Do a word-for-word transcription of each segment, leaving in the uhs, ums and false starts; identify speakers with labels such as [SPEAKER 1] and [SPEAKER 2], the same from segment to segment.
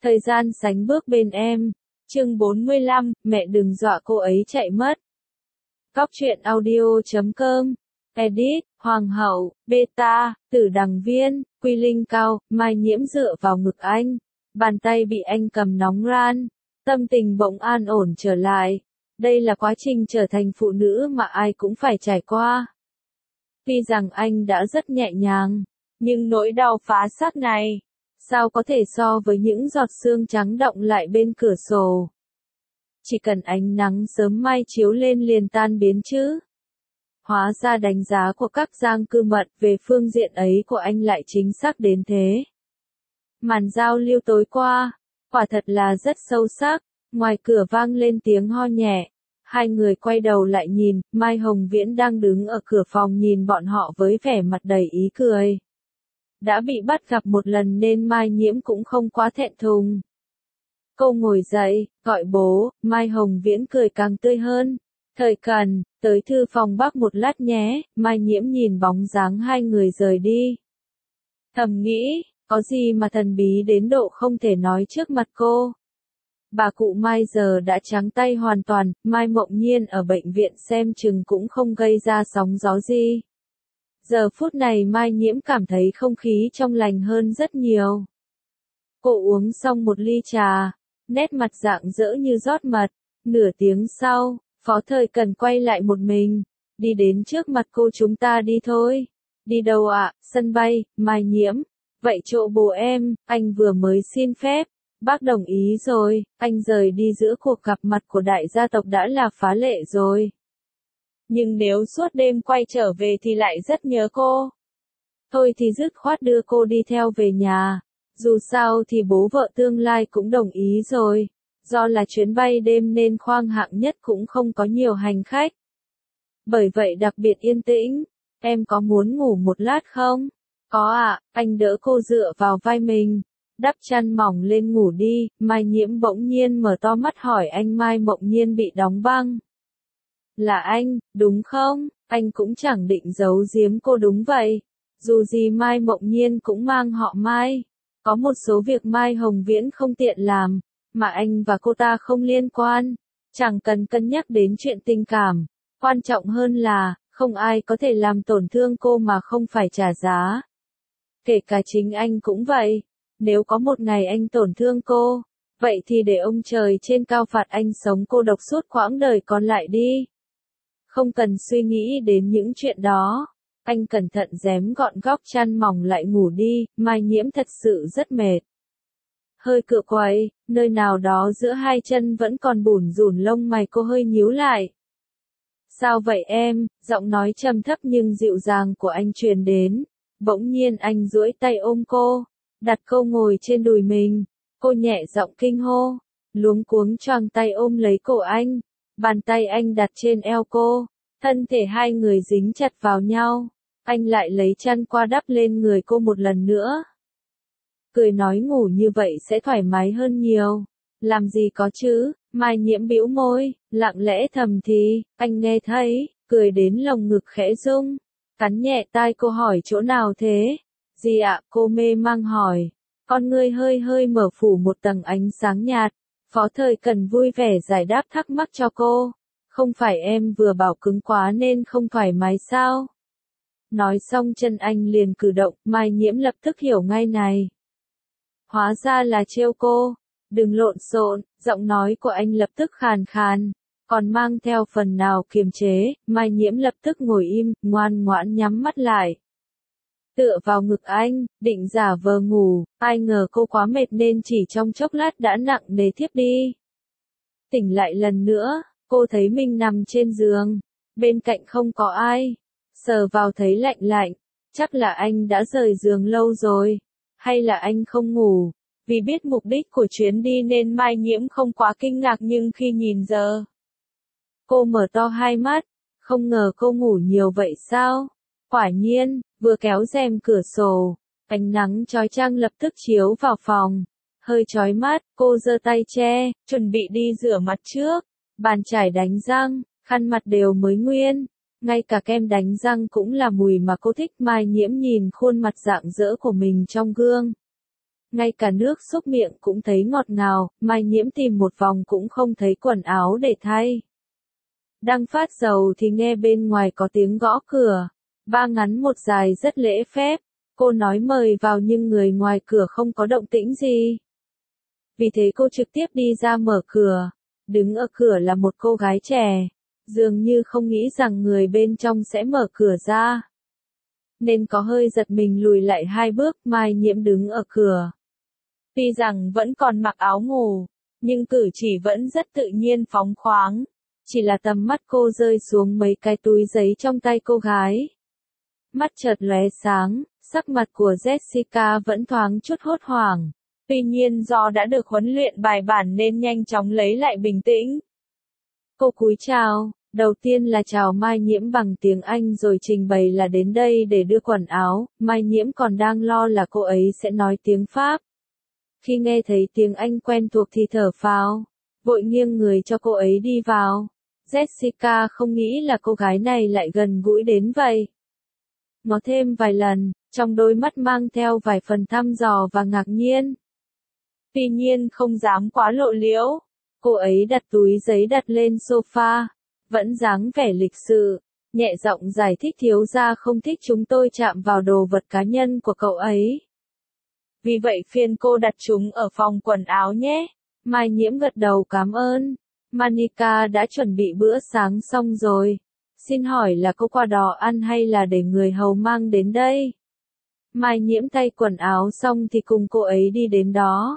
[SPEAKER 1] Thời gian sánh bước bên em. Chương bốn mươi lăm, mẹ đừng dọa cô ấy chạy mất. Góc truyện audio chấm com. Edit, Hoàng hậu, Beta, Tử Đằng Viên, Quy Linh Cao, Mai Nhiễm dựa vào ngực anh. Bàn tay bị anh cầm nóng ran. Tâm tình bỗng an ổn trở lại. Đây là quá trình trở thành phụ nữ mà ai cũng phải trải qua. Tuy rằng anh đã rất nhẹ nhàng, nhưng nỗi đau phá xác này, sao có thể so với những giọt sương trắng đọng lại bên cửa sổ. Chỉ cần ánh nắng sớm mai chiếu lên liền tan biến chứ. Hóa ra đánh giá của các giang cư mật về phương diện ấy của anh lại chính xác đến thế. Màn giao lưu tối qua, quả thật là rất sâu sắc. Ngoài cửa vang lên tiếng ho nhẹ. Hai người quay đầu lại nhìn, Mai Hồng Viễn đang đứng ở cửa phòng nhìn bọn họ với vẻ mặt đầy ý cười. Đã bị bắt gặp một lần nên Mai Nhiễm cũng không quá thẹn thùng. Cô ngồi dậy, gọi bố, Mai Hồng Viễn cười càng tươi hơn. Thời Cần, tới thư phòng bác một lát nhé, Mai Nhiễm nhìn bóng dáng hai người rời đi. Thầm nghĩ, có gì mà thần bí đến độ không thể nói trước mặt cô. Bà cụ Mai giờ đã trắng tay hoàn toàn, Mai Mộng Nhiên ở bệnh viện xem chừng cũng không gây ra sóng gió gì. Giờ phút này Mai Nhiễm cảm thấy không khí trong lành hơn rất nhiều. Cô uống xong một ly trà, nét mặt rạng rỡ như rót mật. Nửa tiếng sau, Phó Thời Cần quay lại một mình, đi đến trước mặt cô. Chúng ta đi thôi. Đi đâu ạ? Sân bay. Mai Nhiễm. Vậy chỗ bố em, anh vừa mới xin phép. Bác đồng ý rồi, anh rời đi giữa cuộc gặp mặt của đại gia tộc đã là phá lệ rồi. Nhưng nếu suốt đêm quay trở về thì lại rất nhớ cô. Thôi thì dứt khoát đưa cô đi theo về nhà. Dù sao thì bố vợ tương lai cũng đồng ý rồi. Do là chuyến bay đêm nên khoang hạng nhất cũng không có nhiều hành khách. Bởi vậy đặc biệt yên tĩnh. Em có muốn ngủ một lát không? Có ạ, anh đỡ cô dựa vào vai mình. Đắp chăn mỏng lên ngủ đi. Mai Nhiễm bỗng nhiên mở to mắt hỏi anh. Mai Mộng Nhiên bị đóng băng. Là anh, đúng không? Anh cũng chẳng định giấu giếm cô. Đúng vậy. Dù gì Mai Mộng Nhiên cũng mang họ Mai. Có một số việc Mai Hồng Viễn không tiện làm, mà anh và cô ta không liên quan. Chẳng cần cân nhắc đến chuyện tình cảm. Quan trọng hơn là, không ai có thể làm tổn thương cô mà không phải trả giá. Kể cả chính anh cũng vậy. Nếu có một ngày anh tổn thương cô, vậy thì để ông trời trên cao phạt anh sống cô độc suốt quãng đời còn lại đi. Không cần suy nghĩ đến những chuyện đó. Anh cẩn thận rém gọn góc chăn mỏng lại ngủ đi. Mai Nhiễm thật sự rất mệt. Hơi cựa quậy, nơi nào đó giữa hai chân vẫn còn bủn rủn, lông mày cô hơi nhíu lại. Sao vậy em? Giọng nói trầm thấp nhưng dịu dàng của anh truyền đến. Bỗng nhiên anh duỗi tay ôm cô, đặt cô ngồi trên đùi mình. Cô nhẹ giọng kinh hô, luống cuống choàng tay ôm lấy cổ anh. Bàn tay anh đặt trên eo cô, thân thể hai người dính chặt vào nhau. Anh lại lấy chăn qua đắp lên người cô một lần nữa. Cười nói ngủ như vậy sẽ thoải mái hơn nhiều. Làm gì có chứ? Mai Nhiễm bĩu môi, lặng lẽ thầm thì, anh nghe thấy, cười đến lồng ngực khẽ rung. Cắn nhẹ tai cô hỏi chỗ nào thế? Gì ạ? Cô mê mang hỏi. Con ngươi hơi hơi mở phủ một tầng ánh sáng nhạt. Phó Thời Cần vui vẻ giải đáp thắc mắc cho cô. Không phải em vừa bảo cứng quá nên không thoải mái sao? Nói xong chân anh liền cử động. Mai Nhiễm lập tức hiểu ngay này. Hóa ra là trêu cô. Đừng lộn xộn. Giọng nói của anh lập tức khàn khàn, còn mang theo phần nào kiềm chế. Mai Nhiễm lập tức ngồi im, ngoan ngoãn nhắm mắt lại. Tựa vào ngực anh, định giả vờ ngủ, ai ngờ cô quá mệt nên chỉ trong chốc lát đã nặng nề thiếp đi. Tỉnh lại lần nữa, cô thấy mình nằm trên giường, bên cạnh không có ai. Sờ vào thấy lạnh lạnh, chắc là anh đã rời giường lâu rồi, hay là anh không ngủ. Vì biết mục đích của chuyến đi nên Mai Nhiễm không quá kinh ngạc, nhưng khi nhìn giờ, cô mở to hai mắt, không ngờ cô ngủ nhiều vậy sao? Quả nhiên, vừa kéo rèm cửa sổ, ánh nắng chói chang lập tức chiếu vào phòng. Hơi chói mắt, cô giơ tay che, chuẩn bị đi rửa mặt trước. Bàn chải đánh răng, khăn mặt đều mới nguyên. Ngay cả kem đánh răng cũng là mùi mà cô thích. Mai Nhiễm nhìn khuôn mặt rạng rỡ của mình trong gương. ngay cả nước xúc miệng cũng thấy ngọt ngào, Mai Nhiễm tìm một vòng cũng không thấy quần áo để thay. Đang phát dầu thì nghe bên ngoài có tiếng gõ cửa, ba ngắn một dài rất lễ phép, cô nói mời vào nhưng người ngoài cửa không có động tĩnh gì. Vì thế cô trực tiếp đi ra mở cửa, đứng ở cửa là một cô gái trẻ, dường như không nghĩ rằng người bên trong sẽ mở cửa ra. Nên có hơi giật mình lùi lại hai bước, Mai Nhiễm đứng ở cửa. Tuy rằng vẫn còn mặc áo ngủ, nhưng cử chỉ vẫn rất tự nhiên phóng khoáng. Chỉ là tầm mắt cô rơi xuống mấy cái túi giấy trong tay cô gái. Mắt chợt lóe sáng, sắc mặt của Jessica vẫn thoáng chút hốt hoảng. Tuy nhiên do đã được huấn luyện bài bản nên nhanh chóng lấy lại bình tĩnh. Cô cúi chào, đầu tiên là chào Mai Nhiễm bằng tiếng Anh rồi trình bày là đến đây để đưa quần áo, Mai Nhiễm còn đang lo là cô ấy sẽ nói tiếng Pháp. Khi nghe thấy tiếng Anh quen thuộc thì thở phào, vội nghiêng người cho cô ấy đi vào. Jessica không nghĩ là cô gái này lại gần gũi đến vậy. Ngó thêm vài lần, trong đôi mắt mang theo vài phần thăm dò và ngạc nhiên. Tuy nhiên không dám quá lộ liễu, cô ấy đặt túi giấy đặt lên sofa, vẫn dáng vẻ lịch sự, nhẹ giọng giải thích thiếu gia không thích chúng tôi chạm vào đồ vật cá nhân của cậu ấy. Vì vậy phiền cô đặt chúng ở phòng quần áo nhé. Mai Nhiễm gật đầu cảm ơn. Monica đã chuẩn bị bữa sáng xong rồi. Xin hỏi là cô qua đó ăn hay là để người hầu mang đến đây? Mai Nhiễm thay quần áo xong thì cùng cô ấy đi đến đó.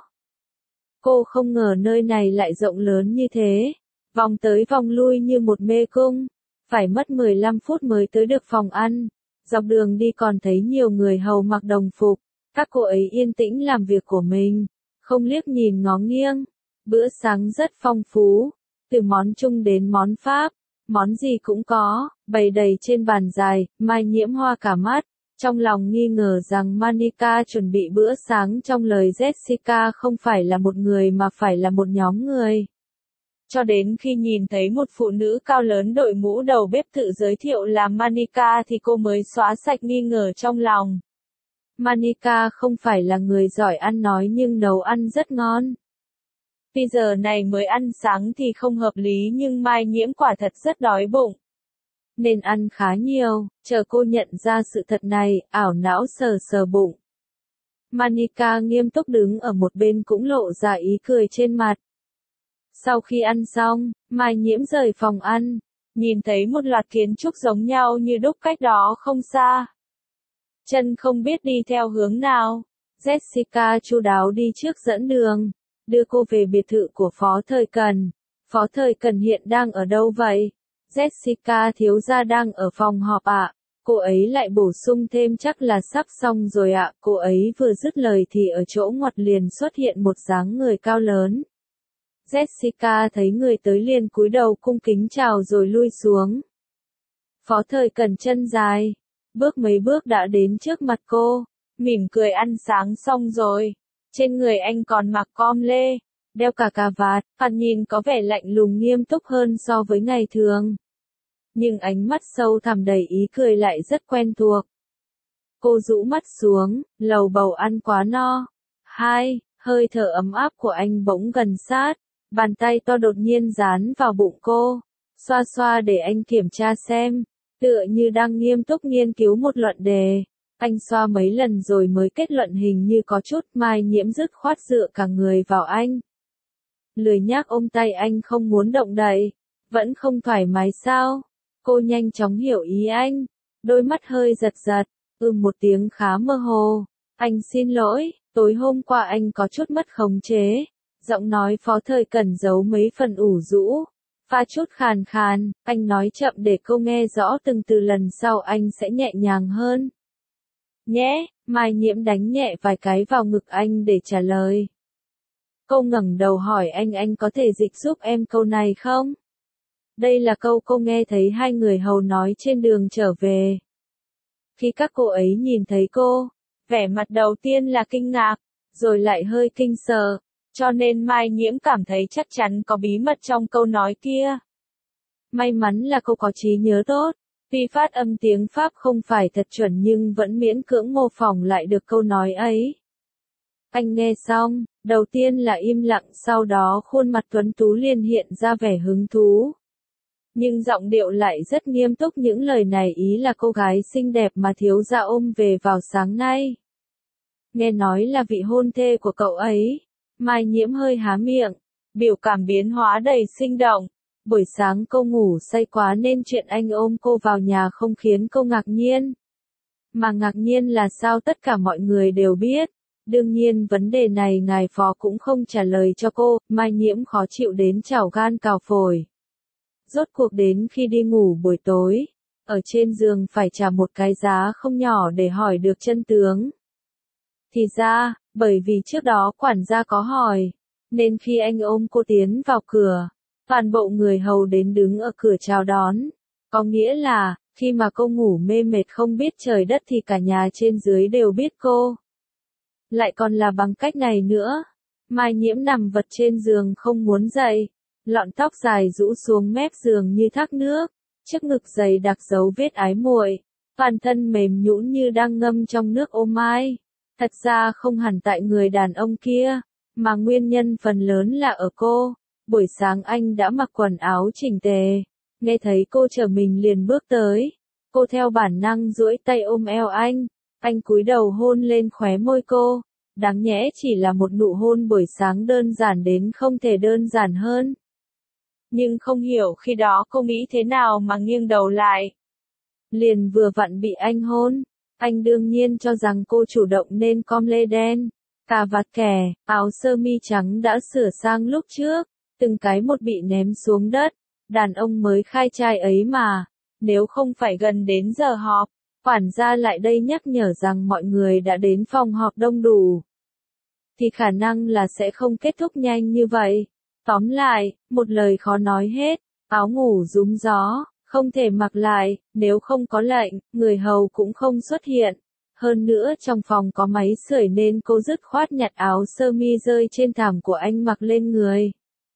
[SPEAKER 1] Cô không ngờ nơi này lại rộng lớn như thế. Vòng tới vòng lui như một mê cung. Phải mất mười lăm phút mới tới được phòng ăn. Dọc đường đi còn thấy nhiều người hầu mặc đồng phục. Các cô ấy yên tĩnh làm việc của mình. Không liếc nhìn ngó nghiêng. Bữa sáng rất phong phú. Từ món Trung đến món Pháp. Món gì cũng có, bày đầy trên bàn dài, Mai Nhiễm hoa cả mắt. Trong lòng nghi ngờ rằng Monica chuẩn bị bữa sáng trong lời Jessica không phải là một người mà phải là một nhóm người. Cho đến khi nhìn thấy một phụ nữ cao lớn đội mũ đầu bếp tự giới thiệu là Monica thì cô mới xóa sạch nghi ngờ trong lòng. Monica không phải là người giỏi ăn nói nhưng nấu ăn rất ngon. Tuy giờ này mới ăn sáng thì không hợp lý nhưng Mai Nhiễm quả thật rất đói bụng. Nên ăn khá nhiều, chờ cô nhận ra sự thật này, ảo não sờ sờ bụng. Monica nghiêm túc đứng ở một bên cũng lộ ra ý cười trên mặt. Sau khi ăn xong, Mai Nhiễm rời phòng ăn, nhìn thấy một loạt kiến trúc giống nhau như đúc cách đó không xa. Chân không biết đi theo hướng nào, Jessica chu đáo đi trước dẫn đường, đưa cô về biệt thự của Phó Thời Cần. Phó Thời Cần hiện đang ở đâu vậy? Jessica thiếu gia đang ở phòng họp ạ. À. Cô ấy lại bổ sung thêm chắc là sắp xong rồi ạ. À. Cô ấy vừa dứt lời thì ở chỗ ngoặt liền xuất hiện một dáng người cao lớn. Jessica thấy người tới liền cúi đầu cung kính chào rồi lui xuống. Phó Thời Cần chân dài, bước mấy bước đã đến trước mặt cô, mỉm cười ăn sáng xong rồi. Trên người anh còn mặc com lê, đeo cả cà vạt, thoạt nhìn có vẻ lạnh lùng nghiêm túc hơn so với ngày thường. Nhưng ánh mắt sâu thẳm đầy ý cười lại rất quen thuộc. Cô rũ mắt xuống, lầu bầu ăn quá no. Hai, hơi thở ấm áp của anh bỗng gần sát, bàn tay to đột nhiên dán vào bụng cô, xoa xoa để anh kiểm tra xem, tựa như đang nghiêm túc nghiên cứu một luận đề. Anh xoa mấy lần rồi mới kết luận hình như có chút. Mai Nhiễm dứt khoát dựa cả người vào anh. Lười nhác ôm tay anh không muốn động đậy. Vẫn không thoải mái sao? Cô nhanh chóng hiểu ý anh. Đôi mắt hơi giật giật. Ừm một tiếng khá mơ hồ. Anh xin lỗi, tối hôm qua anh có chút mất khống chế. Giọng nói Phó Thời Cần giấu mấy phần ủ rũ. Pha chút khàn khàn, anh nói chậm để cô nghe rõ từng từ, lần sau anh sẽ nhẹ nhàng hơn. Nhé, Mai Nhiễm đánh nhẹ vài cái vào ngực anh để trả lời. Cô ngẩng đầu hỏi anh anh có thể dịch giúp em câu này không? Đây là câu cô nghe thấy hai người hầu nói trên đường trở về. Khi các cô ấy nhìn thấy cô, vẻ mặt đầu tiên là kinh ngạc, rồi lại hơi kinh sợ, cho nên Mai Nhiễm cảm thấy chắc chắn có bí mật trong câu nói kia. May mắn là cô có trí nhớ tốt. Tuy phát âm tiếng Pháp không phải thật chuẩn nhưng vẫn miễn cưỡng mô phỏng lại được câu nói ấy. Anh nghe xong, đầu tiên là im lặng, sau đó khuôn mặt tuấn tú liền hiện ra vẻ hứng thú. Nhưng giọng điệu lại rất nghiêm túc, những lời này ý là cô gái xinh đẹp mà thiếu gia ôm về vào sáng nay. Nghe nói là vị hôn thê của cậu ấy. Mai Nhiễm hơi há miệng, biểu cảm biến hóa đầy sinh động. Buổi sáng cô ngủ say quá nên chuyện anh ôm cô vào nhà không khiến cô ngạc nhiên. Mà ngạc nhiên là sao tất cả mọi người đều biết. Đương nhiên vấn đề này ngài phó cũng không trả lời cho cô, Mai Nhiễm khó chịu đến trào gan cào phổi. Rốt cuộc đến khi đi ngủ buổi tối, ở trên giường phải trả một cái giá không nhỏ để hỏi được chân tướng. Thì ra, bởi vì trước đó quản gia có hỏi, nên khi anh ôm cô tiến vào cửa, toàn bộ người hầu đến đứng ở cửa chào đón. Có nghĩa là, khi mà cô ngủ mê mệt không biết trời đất thì cả nhà trên dưới đều biết cô. Lại còn là bằng cách này nữa. Mai Nhiễm nằm vật trên giường không muốn dậy. Lọn tóc dài rũ xuống mép giường như thác nước. Trước ngực dày đặc dấu vết ái muội. Toàn thân mềm nhũn như đang ngâm trong nước ô mai. Thật ra không hẳn tại người đàn ông kia, mà nguyên nhân phần lớn là ở cô. Buổi sáng anh đã mặc quần áo chỉnh tề. Nghe thấy cô chở mình liền bước tới. Cô theo bản năng duỗi tay ôm eo anh. Anh cúi đầu hôn lên khóe môi cô. Đáng nhẽ chỉ là một nụ hôn buổi sáng đơn giản đến không thể đơn giản hơn. Nhưng không hiểu khi đó cô nghĩ thế nào mà nghiêng đầu lại. Liền vừa vặn bị anh hôn. Anh đương nhiên cho rằng cô chủ động nên com lê đen, cà vạt kẻ, áo sơ mi trắng đã sửa sang lúc trước, từng cái một bị ném xuống đất. Đàn ông mới khai trai ấy mà, nếu không phải gần đến giờ họp, quản gia lại đây nhắc nhở rằng mọi người đã đến phòng họp đông đủ, thì khả năng là sẽ không kết thúc nhanh như vậy. Tóm lại, một lời khó nói hết, áo ngủ rúm gió, không thể mặc lại, nếu không có lệnh, người hầu cũng không xuất hiện. Hơn nữa trong phòng có máy sưởi nên cô dứt khoát nhặt áo sơ mi rơi trên thảm của anh mặc lên người.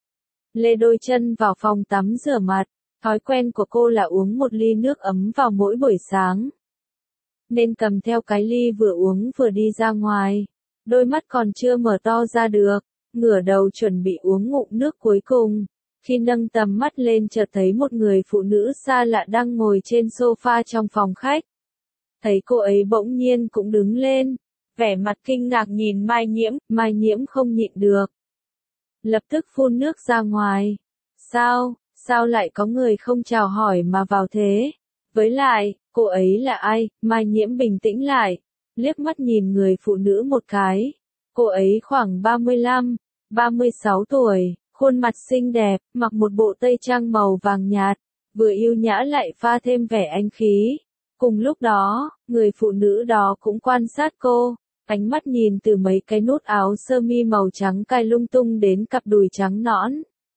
[SPEAKER 1] Lê đôi chân vào phòng tắm rửa mặt, thói quen của cô là uống một ly nước ấm vào mỗi buổi sáng. Nên cầm theo cái ly vừa uống vừa đi ra ngoài, đôi mắt còn chưa mở to ra được, ngửa đầu chuẩn bị uống ngụm nước cuối cùng. Khi nâng tầm mắt lên chợt thấy một người phụ nữ xa lạ đang ngồi trên sofa trong phòng khách. Thấy cô ấy bỗng nhiên cũng đứng lên, vẻ mặt kinh ngạc nhìn Mai Nhiễm, Mai Nhiễm không nhịn được. Lập tức phun nước ra ngoài. Sao, sao lại có người không chào hỏi mà vào thế? Với lại, cô ấy là ai? Mai Nhiễm bình tĩnh lại, liếc mắt nhìn người phụ nữ một cái. Cô ấy khoảng ba mươi lăm, ba mươi sáu tuổi. Khuôn mặt xinh đẹp, mặc một bộ tây trang màu vàng nhạt, vừa yêu nhã lại pha thêm vẻ anh khí. Cùng lúc đó, người phụ nữ đó cũng quan sát cô, ánh mắt nhìn từ mấy cái nút áo sơ mi màu trắng cài lung tung đến cặp đùi trắng nõn.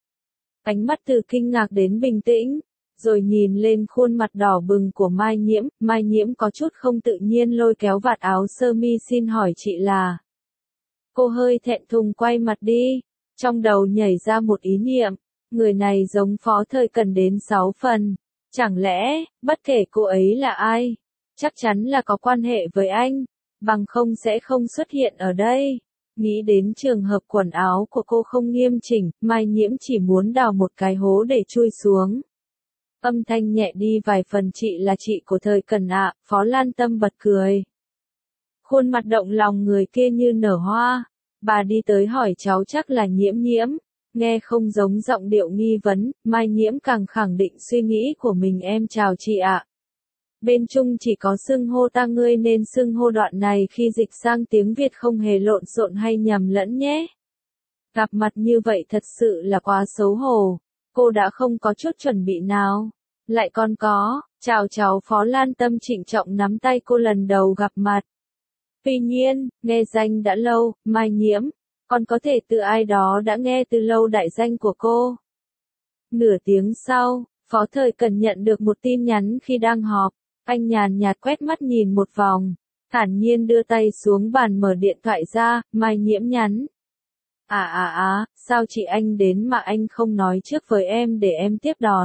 [SPEAKER 1] Ánh mắt từ kinh ngạc đến bình tĩnh, rồi nhìn lên khuôn mặt đỏ bừng của Mai Nhiễm, Mai Nhiễm có chút không tự nhiên lôi kéo vạt áo sơ mi xin hỏi chị là. Cô hơi thẹn thùng quay mặt đi. Trong đầu nhảy ra một ý niệm, người này giống Phó Thời Cần đến sáu phần. Chẳng lẽ, bất kể cô ấy là ai, chắc chắn là có quan hệ với anh, bằng không sẽ không xuất hiện ở đây. Nghĩ đến trường hợp quần áo của cô không nghiêm chỉnh, Mai Nhiễm chỉ muốn đào một cái hố để chui xuống. Âm thanh nhẹ đi vài phần, chị là chị của Thời Cần ạ, Phó Lan Tâm bật cười. Khuôn mặt động lòng người kia như nở hoa. Bà đi tới hỏi cháu chắc là Nhiễm Nhiễm, nghe không giống giọng điệu nghi vấn, Mai Nhiễm càng khẳng định suy nghĩ của mình. Em chào chị ạ. Bên Trung chỉ có xưng hô ta ngươi nên xưng hô đoạn này khi dịch sang tiếng Việt không hề lộn xộn hay nhầm lẫn nhé. Gặp mặt như vậy thật sự là quá xấu hổ, cô đã không có chút chuẩn bị nào. Lại còn có, chào cháu Phó Lan Tâm trịnh trọng nắm tay cô lần đầu gặp mặt. Tuy nhiên, nghe danh đã lâu, Mai Nhiễm, còn có thể từ ai đó đã nghe từ lâu đại danh của cô. Nửa tiếng sau, Phó Thời Cần nhận được một tin nhắn khi đang họp, anh nhàn nhạt quét mắt nhìn một vòng, thản nhiên đưa tay xuống bàn mở điện thoại ra, Mai Nhiễm nhắn. À à à, sao chị anh đến mà anh không nói trước với em để em tiếp đón?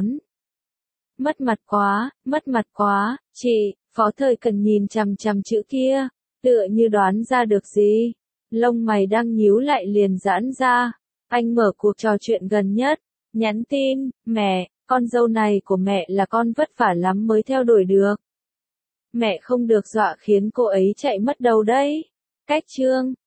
[SPEAKER 1] Mất mặt quá, mất mặt quá, chị, Phó Thời Cần nhìn chằm chằm chữ kia. Tựa như đoán ra được gì. Lông mày đang nhíu lại liền giãn ra. Anh mở cuộc trò chuyện gần nhất. Nhắn tin, mẹ, con dâu này của mẹ là con vất vả lắm mới theo đuổi được. Mẹ không được dọa khiến cô ấy chạy mất đâu đấy. Cách chương